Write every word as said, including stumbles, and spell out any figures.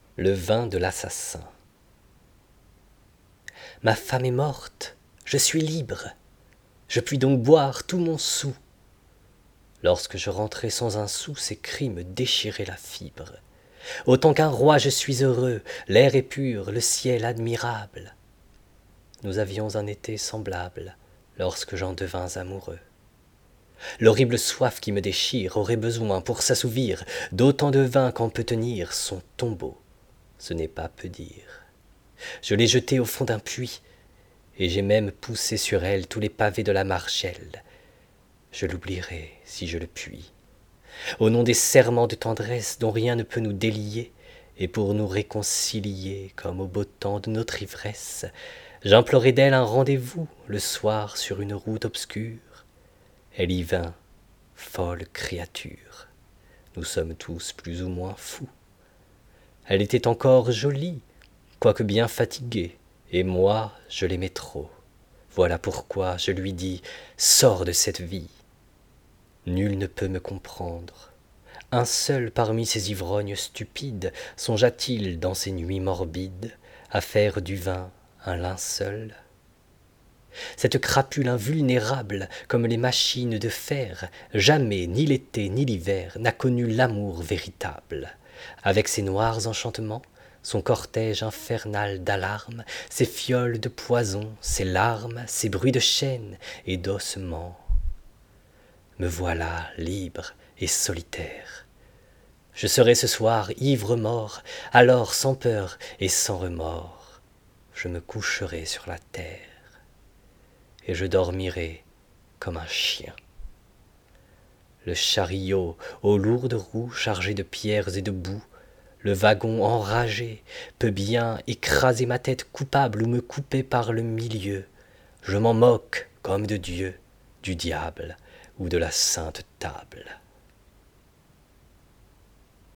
Le vin de l'assassin. Ma femme est morte, je suis libre, je puis donc boire tout mon soûl. Lorsque je rentrai sans un sou, ces cris me déchiraient la fibre. Autant qu'un roi je suis heureux, l'air est pur, le ciel admirable. Nous avions un été semblable, lorsque j'en devins amoureux. L'horrible soif qui me déchire aurait besoin, pour s'assouvir, d'autant de vin qu'en peut tenir son tombeau. Ce n'est pas peu dire. Je l'ai jetée au fond d'un puits, et j'ai même poussé sur elle tous les pavés de la margelle. Je l'oublierai si je le puis. Au nom des serments de tendresse dont rien ne peut nous délier, et pour nous réconcilier comme au beau temps de notre ivresse, j'implorai d'elle un rendez-vous le soir sur une route obscure. Elle y vint, folle créature. Nous sommes tous plus ou moins fous. Elle était encore jolie, quoique bien fatiguée, et moi je l'aimais trop. Voilà pourquoi je lui dis « Sors de cette vie !» Nul ne peut me comprendre. Un seul parmi ces ivrognes stupides songea-t-il dans ces nuits morbides à faire du vin un linceul? Cette crapule invulnérable, comme les machines de fer, jamais, ni l'été ni l'hiver, n'a connu l'amour véritable. Avec ses noirs enchantements, son cortège infernal d'alarmes, ses fioles de poison, ses larmes, ses bruits de chaînes et d'ossements. Me voilà libre et solitaire. Je serai ce soir ivre-mort, alors sans peur et sans remords, je me coucherai sur la terre et je dormirai comme un chien. Le chariot aux lourdes roues chargées de pierres et de boue, le wagon enragé peut bien écraser ma tête coupable ou me couper par le milieu. Je m'en moque comme de Dieu, du diable ou de la sainte table.